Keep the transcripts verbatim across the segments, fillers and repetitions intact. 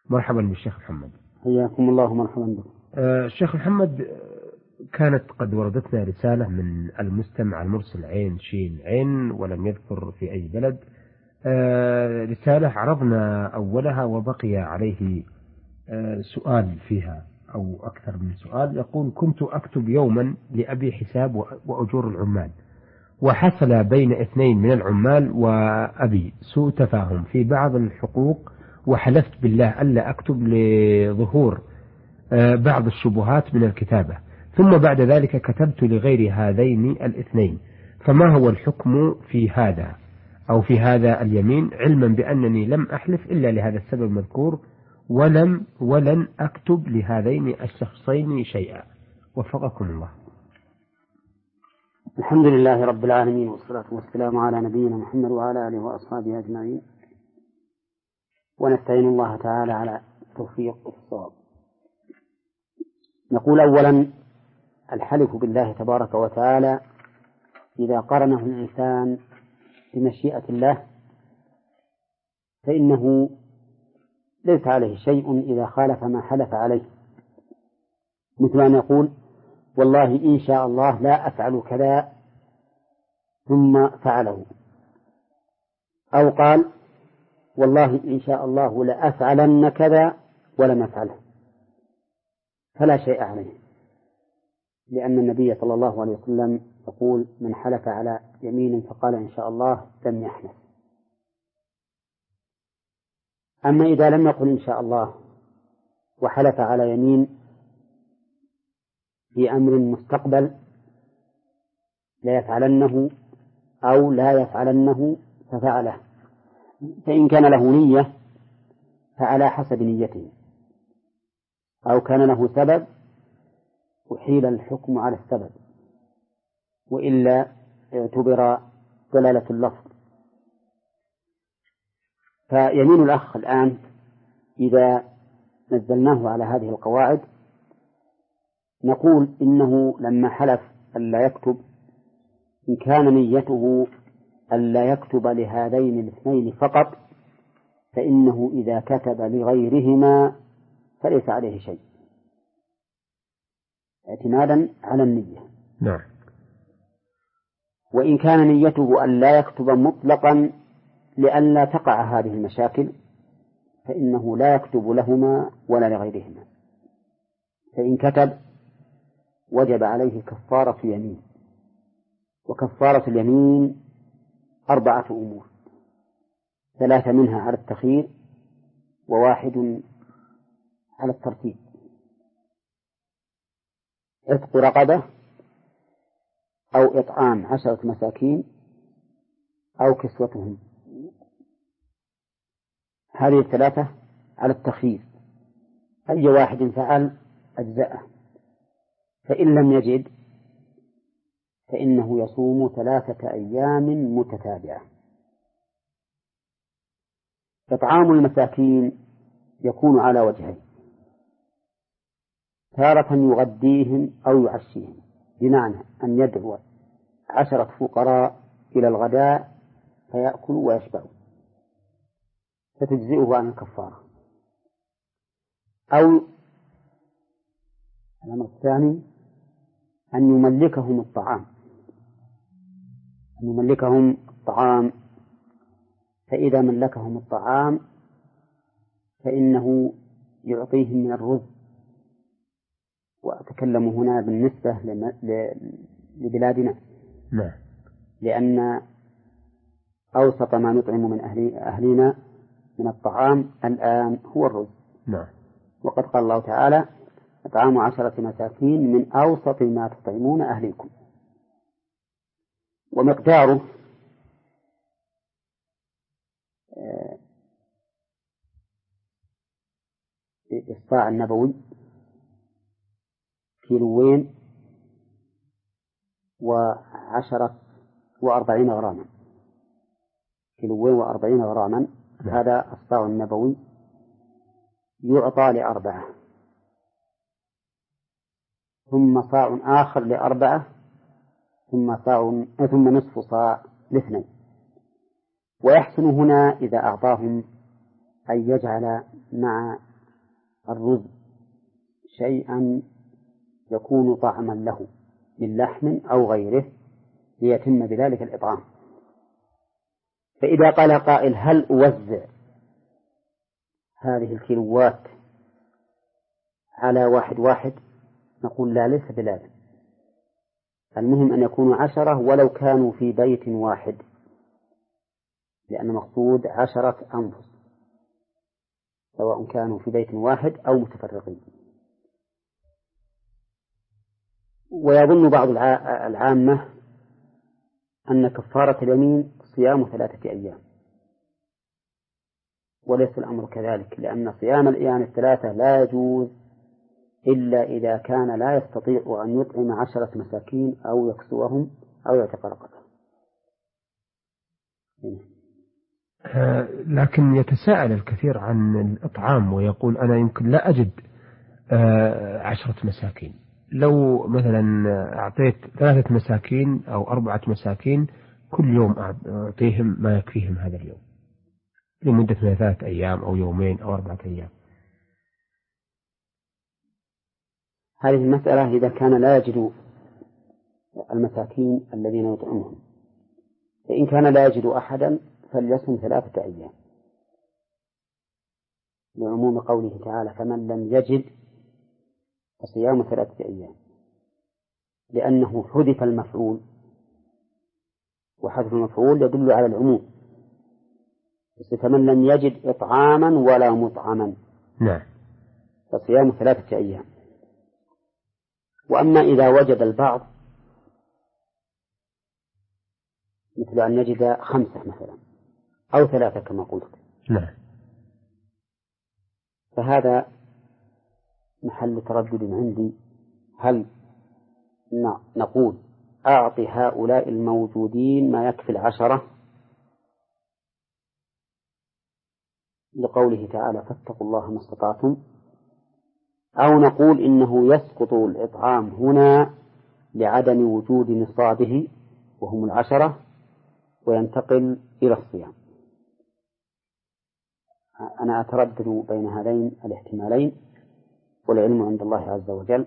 مرحبا بالشيخ محمد. حياكم الله مرحبا بكم. آه الشيخ محمد، كانت قد وردتنا رسالة من المستمع المرسل عين شين عين ولم يذكر في أي بلد. آه رسالة عرضنا أولها وبقي عليه آه سؤال فيها أو أكثر من سؤال. يقول: كنت أكتب يوما لأبي حساب وأجور العمال، وحصل بين اثنين من العمال وأبي سوء تفاهم في بعض الحقوق، وحلفت بالله ألا أكتب لظهور بعض الشبهات من الكتابة، ثم بعد ذلك كتبت لغير هذين الاثنين، فما هو الحكم في هذا أو في هذا اليمين، علما بأنني لم أحلف إلا لهذا السبب المذكور، ولم ولن أكتب لهذين الشخصين شيئا، وفقكم الله. الحمد لله رب العالمين، والصلاة والسلام على نبينا محمد وعلى آله وأصحابه أجمعين، ونستعين الله تعالى على التوفيق والصواب. نقول أولا: الحلف بالله تبارك وتعالى إذا قرنه الإنسان بمشيئة الله فإنه ليس عليه شيء إذا خالف ما حلف عليه، مثل أن يقول: والله إن شاء الله لا أفعل كذا ثم فعله، أو قال: والله إن شاء الله لأفعلن كذا ولم أفعله، فلا شيء عليه، لأن النبي صلى الله عليه وسلم يقول: من حلف على يمين فقال إن شاء الله لم يحنث. أما إذا لم يقل إن شاء الله وحلف على يمين في أمر مستقبل لا يفعلنه أو لا يفعلنه ففعله، فإن كان له نية فعلى حسب نيته، أو كان له سبب أحيل الحكم على السبب، وإلا اعتبر دلالة اللفظ. فيمين الأخ الآن إذا نزلناه على هذه القواعد نقول إنه لما حلف ألا يكتب، إن كان نيته ألا يكتب لهذين الاثنين فقط فإنه إذا كتب لغيرهما فليس عليه شيء، اعتمادا على النية. نعم. وإن كان نيته ألا يكتب مطلقا لئلا تقع هذه المشاكل فإنه لا يكتب لهما ولا لغيرهما، فإن كتب وجب عليه كفارة يمين، وكفارة اليمين أربعة أمور: ثلاثة منها على التخيير، وواحد على الترتيب: عتق رقبة، أو إطعام عشرة مساكين، أو كسوتهم. هذه الثلاثة على التخيير، أي واحد فعل أجزاءه، فإن لم يجد فإنه يصوم ثلاثة أيام متتابعة. إطعام المساكين يكون على وجهين: تارة يغديهم أو يعشيهم، بمعنى أن يدعو عشرة فقراء إلى الغداء فيأكلوا ويشبعوا فتجزئه عن الكفارة. أو الأمر الثاني أن يملكهم الطعام، أن يملكهم الطعام فإذا ملكهم الطعام فإنه يعطيهم من الرز. وأتكلم هنا بالنسبة لبلادنا، نعم، لأن أوسط ما نطعم من أهل أهلنا من الطعام الآن هو الرز. نعم. وقد قال الله تعالى: إطعام عشرة مساكين من أوسط ما تطعمون أهليكم. ومقداره الصاع النبوي كيلوين وعشرة وأربعين غراما، كيلوين وأربعين غراما. هذا الصاع النبوي يعطى لأربعة، ثم صاع آخر لأربعة، ثم صاع ثم نصف صاع لاثنين. ويحسن هنا إذا أعطاهم أن يجعل مع الرز شيئا يكون طعما له من لحم أو غيره ليتم بذلك الإطعام. فإذا قال قائل هل أوزع هذه الكيلوات على واحد واحد؟ نقول لا، ليس بلازم. المهم أن يكونوا عشرة ولو كانوا في بيت واحد، لأن مقصود عشرة أنفس سواء كانوا في بيت واحد أو متفرقين. ويظن بعض العامة أن كفارة اليمين صيام ثلاثة أيام، وليس الأمر كذلك، لأن صيام الأيام الثلاثة لا يجوز إلا إذا كان لا يستطيع أن يطعم عشرة مساكين أو يكسوهم أو يعتق رقبة. آه لكن يتساءل الكثير عن الإطعام ويقول أنا يمكن لا أجد آه عشرة مساكين، لو مثلا أعطيت ثلاثة مساكين أو أربعة مساكين كل يوم أعطيهم ما يكفيهم هذا اليوم لمدة ثلاثة أيام أو يومين أو أربعة أيام. هذه المسألة إذا كان لا يجد المساكين الذين يطعمهم، فإن كان لا يجد أحدا فليصم ثلاثة أيام لعموم قوله تعالى فمن لم يجد فصيام ثلاثة أيام، لأنه حذف المفعول، وحذف المفعول يدل على العموم، فمن لم يجد إطعاما ولا مطعما نعم فصيام ثلاثة أيام. وأما إذا وجد البعض مثل أن يجد خمسة مثلا أو ثلاثة كما قلت نعم فهذا محل تردد عندي، هل نقول أعطي هؤلاء الموجودين ما يكفي العشرة لقوله تعالى فاتقوا الله ما استطعتم، أو نقول إنه يسقط الإطعام هنا لعدم وجود نصابه وهم العشرة وينتقل إلى الصيام. أنا أتردد بين هذين الاحتمالين والعلم عند الله عز وجل،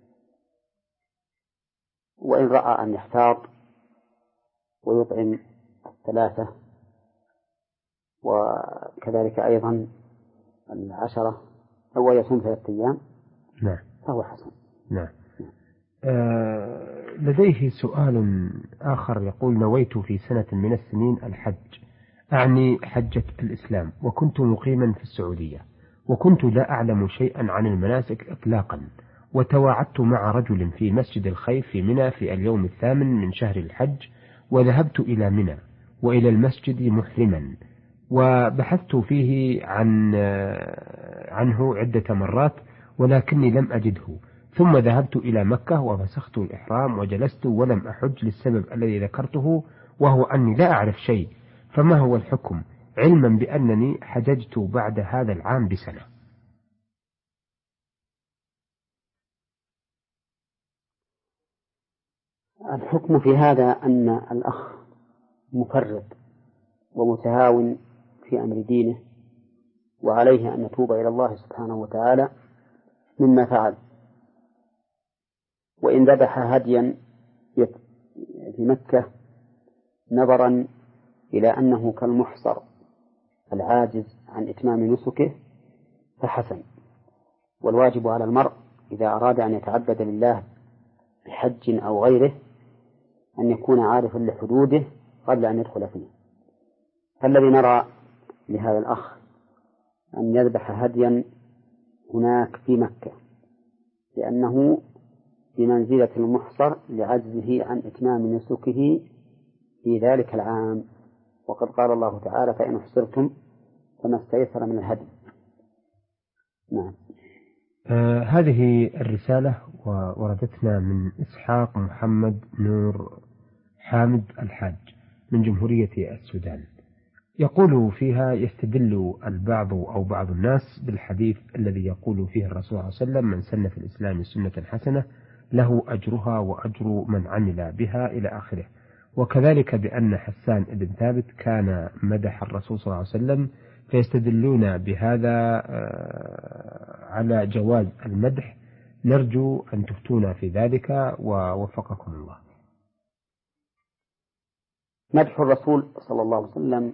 وإن رأى أن يحتاط ويطعم الثلاثة وكذلك أيضا العشرة أو يصوم ثلاثة أيام نعم فهو حسن. نعم. آه لديه سؤال آخر يقول نويت في سنة من السنين الحج، أعني حجة الإسلام، وكنت مقيما في السعودية، وكنت لا أعلم شيئا عن المناسك إطلاقا، وتواعدت مع رجل في مسجد الخيف في منى في اليوم الثامن من شهر الحج، وذهبت إلى منى وإلى المسجد محرما، وبحثت فيه عن عنه عدة مرات ولكني لم أجده، ثم ذهبت إلى مكة وفسخت الإحرام وجلست ولم أحج للسبب الذي ذكرته، وهو أني لا أعرف شيء، فما هو الحكم علما بأنني حججت بعد هذا العام بسنة؟ الحكم في هذا أن الأخ مفرط ومتهاون في أمر دينه، وعليه أن يتوب إلى الله سبحانه وتعالى مما فعل. وإن ذبح هديا في مكة نظرا إلى أنه كالمحصر العاجز عن إتمام نسكه فحسن، والواجب على المرء إذا أراد أن يتعبد لله بحج أو غيره أن يكون عارفا لحدوده قبل أن يدخل فيه. فالذي نرى لهذا الأخ أن يذبح هديا هناك في مكة لأنه بمنزلة المحصر لعجزه عن إتمام نسكه في ذلك العام، وقد قال الله تعالى فإن أحصرتم فما استيسر من الهدي. نعم. آه هذه الرسالة وردتنا من إسحاق محمد نور حامد الحاج من جمهورية السودان، يقول فيها يستدل البعض أو بعض الناس بالحديث الذي يقول فيه الرسول صلى الله عليه وسلم من سن في الإسلام سنة حسنة له أجرها وأجر من عمل بها إلى آخره، وكذلك بأن حسان بن ثابت كان مدح الرسول صلى الله عليه وسلم، فيستدلون بهذا على جواز المدح، نرجو أن تفتونا في ذلك ووفقكم الله. مدح الرسول صلى الله عليه وسلم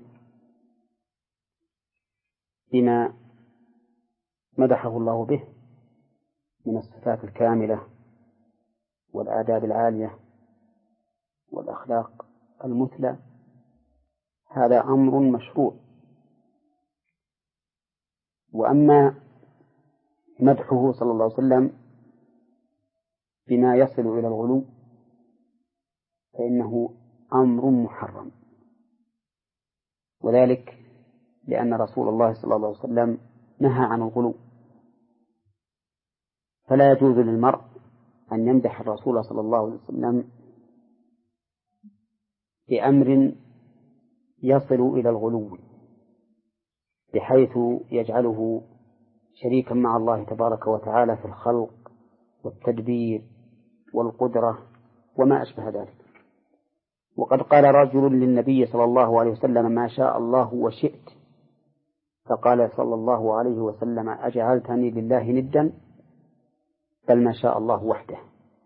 بما مدحه الله به من الصفات الكاملة والآداب العالية والأخلاق المثلى، هذا أمر مشروع. وأما مدحه صلى الله عليه وسلم بما يصل إلى الغلو فإنه أمر محرم، وذلك لأن رسول الله صلى الله عليه وسلم نهى عن الغلو، فلا يجوز للمرء أن يمدح الرسول صلى الله عليه وسلم بأمر يصل إلى الغلو بحيث يجعله شريكا مع الله تبارك وتعالى في الخلق والتدبير والقدرة وما أشبه ذلك. وقد قال رجل للنبي صلى الله عليه وسلم: ما شاء الله وشئت، فقال صلى الله عليه وسلم: أجعلتني لله ندا؟ بل ما شاء الله وحده.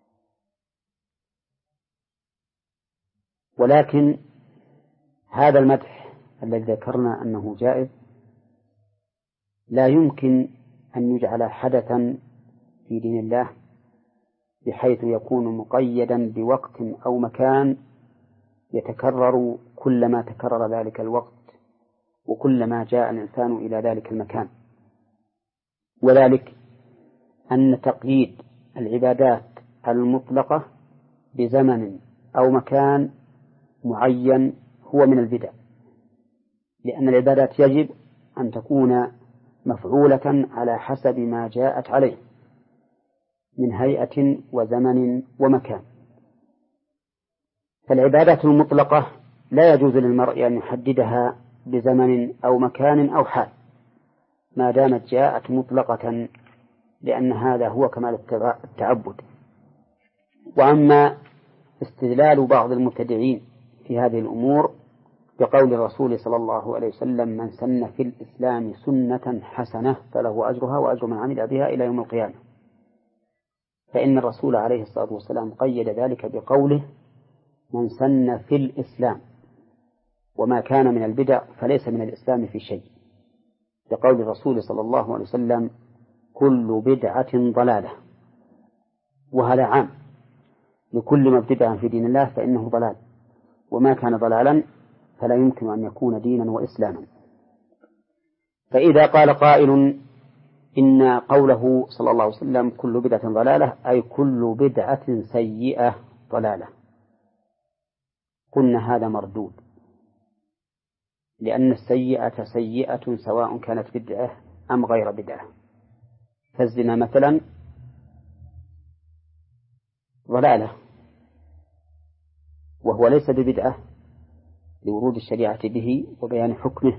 ولكن هذا المدح الذي ذكرنا أنه جائز لا يمكن أن يجعل حدثا في دين الله بحيث يكون مقيدا بوقت أو مكان يتكرر كلما تكرر ذلك الوقت وكلما جاء الإنسان إلى ذلك المكان. وذلك أن تقييد العبادات المطلقة بزمن أو مكان معين هو من البدع، لأن العبادات يجب أن تكون مفعولة على حسب ما جاءت عليه من هيئة وزمن ومكان. فالعبادات المطلقة لا يجوز للمرء أن يحددها بزمن أو مكان أو حال ما دامت جاءت مطلقة، لأن هذا هو كمال التعبد. وأما استدلال بعض المبتدعين في هذه الأمور بقول الرسول صلى الله عليه وسلم: من سن في الإسلام سنة حسنة فله أجرها وأجر من عمل بها إلى يوم القيامة، فإن الرسول عليه الصلاة والسلام قيد ذلك بقوله: من سن في الإسلام، وما كان من البدع فليس من الإسلام في شيء، بقول الرسول صلى الله عليه وسلم: كل بدعة ضلالة. وهذا عام لكل ما ابتدع في دين الله فإنه ضلال، وما كان ضلالا فلا يمكن أن يكون دينا وإسلاما. فإذا قال قائل إن قوله صلى الله عليه وسلم كل بدعة ضلالة أي كل بدعة سيئة ضلالة، قلنا هذا مردود، لأن السيئة سيئة سواء كانت بدعة أم غير بدعة. فالزنا مثلا ضلالة وهو ليس ببدعة لورود الشريعة به وبيان حكمه.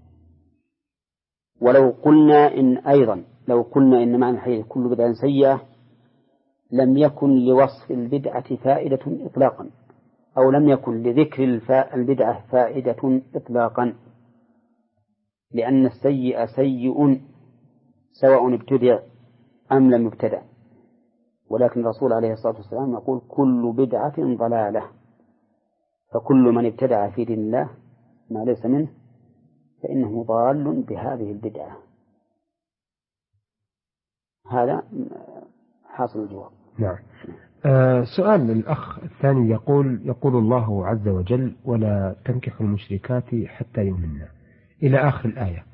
ولو قلنا إن أيضا لو قلنا إن معنى الحديث كل بدعة سيئة لم يكن لوصف البدعة فائدة إطلاقا، أو لم يكن لذكر البدعة فائدة إطلاقا، لأن السيء سيء سواء ابتدع أم لم يبتدع. ولكن الرسول عليه الصلاة والسلام يقول كل بدعة ضلالة، فكل من ابتدع في دين الله ما ليس منه فإنه ضال بهذه البدعة. هذا حاصل الجواب. نعم. آه سؤال للأخ الثاني يقول يقول الله عز وجل: ولا تنكحوا المشركات حتى يؤمنن، إلى آخر الآية.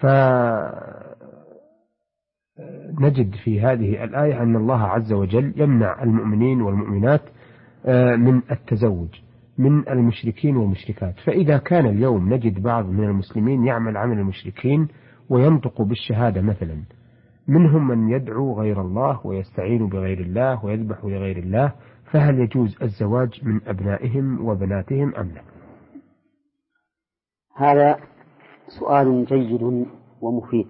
فنجد في هذه الآية أن الله عز وجل يمنع المؤمنين والمؤمنات آه من التزوج من المشركين والمشركات. فإذا كان اليوم نجد بعض من المسلمين يعمل عمل المشركين وينطق بالشهادة مثلا، منهم من يدعو غير الله ويستعين بغير الله ويذبح لغير الله، فهل يجوز الزواج من أبنائهم وبناتهم أم لا؟ هذا سؤال جيد ومفيد.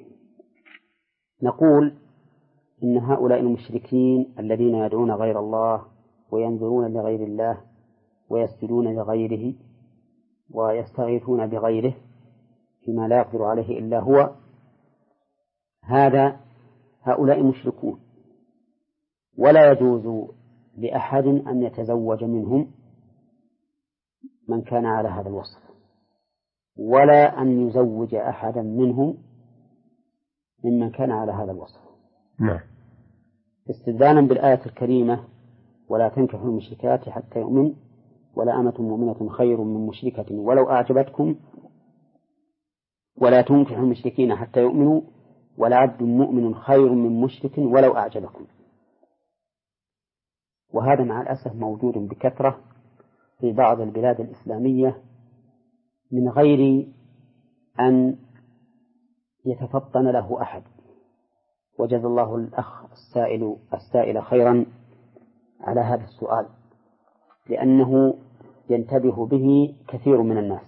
نقول إن هؤلاء المشركين الذين يدعون غير الله وينظرون لغير الله ويسجدون لغيره ويستغيثون بغيره فيما لا يقدر عليه إلا هو، هذا هؤلاء مشركون، ولا يجوز لأحد أن يتزوج منهم من كان على هذا الوصف، ولا أن يزوج أحدا منهم ممن كان على هذا الوصف. نعم. استدلالا بالآية الكريمة: ولا تنكحوا المشركات حتى يؤمن ولا أمة مؤمنة خير من مشركة ولو أعجبتكم ولا تنكحوا المشركين حتى يؤمنوا ولا عبد مؤمن خير من مشرك ولو أعجبكم. وهذا مع الأسف موجود بكثرة في بعض البلاد الإسلامية من غير أن يتفطن له أحد. وجزا الله الأخ السائل السائل خيرا على هذا السؤال، لأنه ينتبه به كثير من الناس.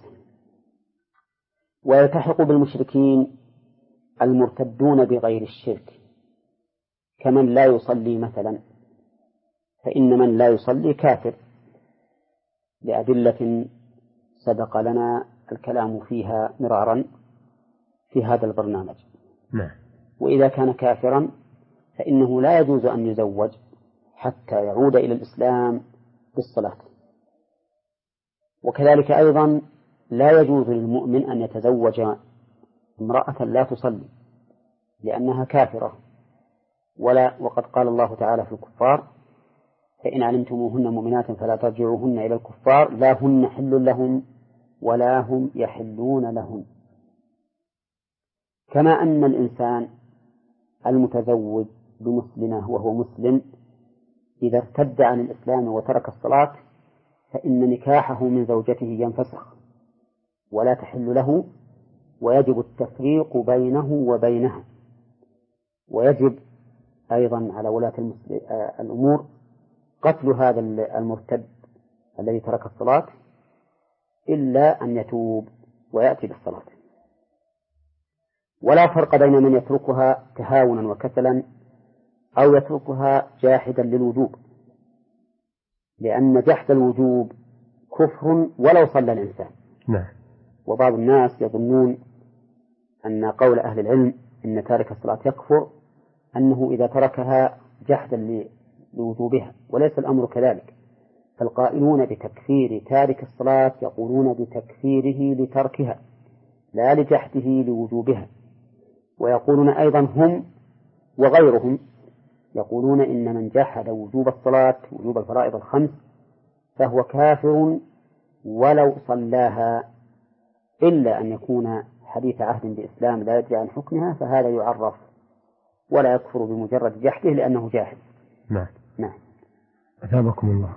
ويلتحق بالمشركين المرتدون بغير الشرك كمن لا يصلي مثلا، فإن من لا يصلي كافر لأدلة سبق لنا الكلام فيها مرارا في هذا البرنامج. نعم. وإذا كان كافرا فإنه لا يجوز أن يزوج حتى يعود إلى الإسلام بالصلاة. وكذلك أيضا لا يجوز للمؤمن أن يتزوج امرأة لا تصلي لأنها كافرة، ولا وقد قال الله تعالى في الكفار: فإن علمتموهن مؤمنات فلا ترجعوهن إلى الكفار لا هن حل لهم ولا هم يحلون لهن. كما أن الإنسان المتزوج بمسلمة وهو مسلم إذا ارتد عن الإسلام وترك الصلاة فإن نكاحه من زوجته ينفسخ ولا تحل له، ويجب التفريق بينه وبينها. ويجب أيضا على ولاة الأمور قتل هذا المرتد الذي ترك الصلاة إلا أن يتوب ويأتي بالصلاة. ولا فرق بين من يتركها تهاونا وكسلا أو يتركها جاحدا للوجوب، لأن جحد الوجوب كفر ولو صلى الإنسان. نعم. وبعض الناس يظنون أن قول أهل العلم إن تارك الصلاة يكفر أنه إذا تركها جحدا لوجوبها، وليس الأمر كذلك. فالقائلون بتكفير تارك الصلاة يقولون بتكفيره لتركها لا لجحده لوجوبها. ويقولون أيضا هم وغيرهم يقولون إن من جحد وجوب الصلاة وجوب الفرائض الخمس فهو كافر ولو صلاها، إلا أن يكون حديث عهد بإسلام لا يدري عن حكمها، فهذا يعرف ولا يكفر بمجرد جحده لأنه جاحد. نعم. نعم. أثابكم الله.